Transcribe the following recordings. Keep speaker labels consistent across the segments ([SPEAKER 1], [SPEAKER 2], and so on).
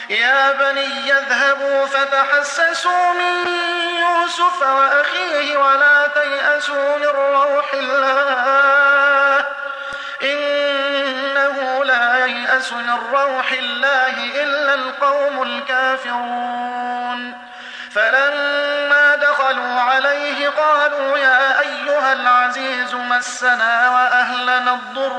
[SPEAKER 1] يا بني اذهبوا فتحسسوا من يوسف وأخيه ولا تيأسوا من روح الله إنه لا ييأس من روح الله إلا القوم الكافرون. فلما دخلوا عليه قالوا يا أيها العزيز مسنا وأهلنا الضر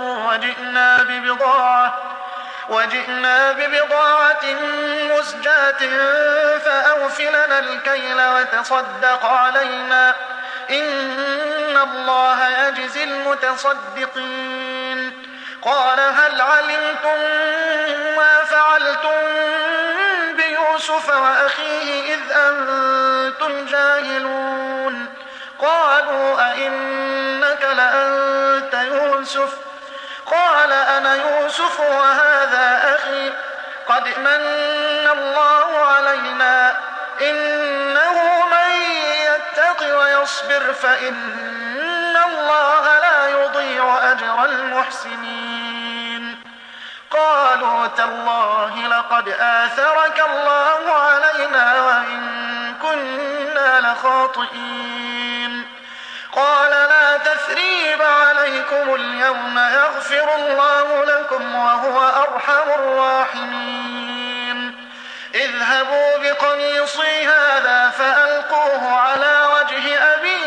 [SPEAKER 1] وجئنا ببضاعة مزجاة فأوف لنا الكيل وتصدق علينا إن الله يجزي المتصدقين. قال هل علمتم ما فعلتم بيوسف وأخيه إذ أنتم جاهلون؟ قالوا أئنك لأنت يوسف؟ قال أنا يوسف وهذا أخي قد من الله علينا إنه من يتق ويصبر فإن الله لا يضيع أجر المحسنين. قالوا تالله لقد آثرك الله علينا وإن كنا لخاطئين. قال لا تثريب عليكم اليوم يغفر الله لكم وهو أرحم الراحمين. اذهبوا بقميصي هذا فألقوه على وجه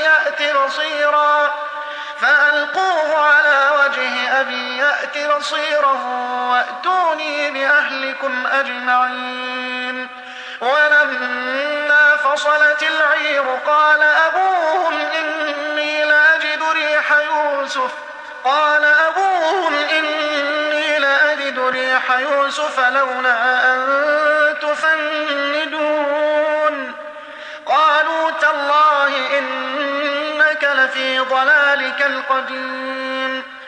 [SPEAKER 1] أبي يأت بصيرا وأتوني بأهلكم أجمعين. ولما فصلت العير قال أبوهم إني لأجد ريح يوسف لولا أن تفندون. قالوا تالله إنك لفي ضلالك القديم.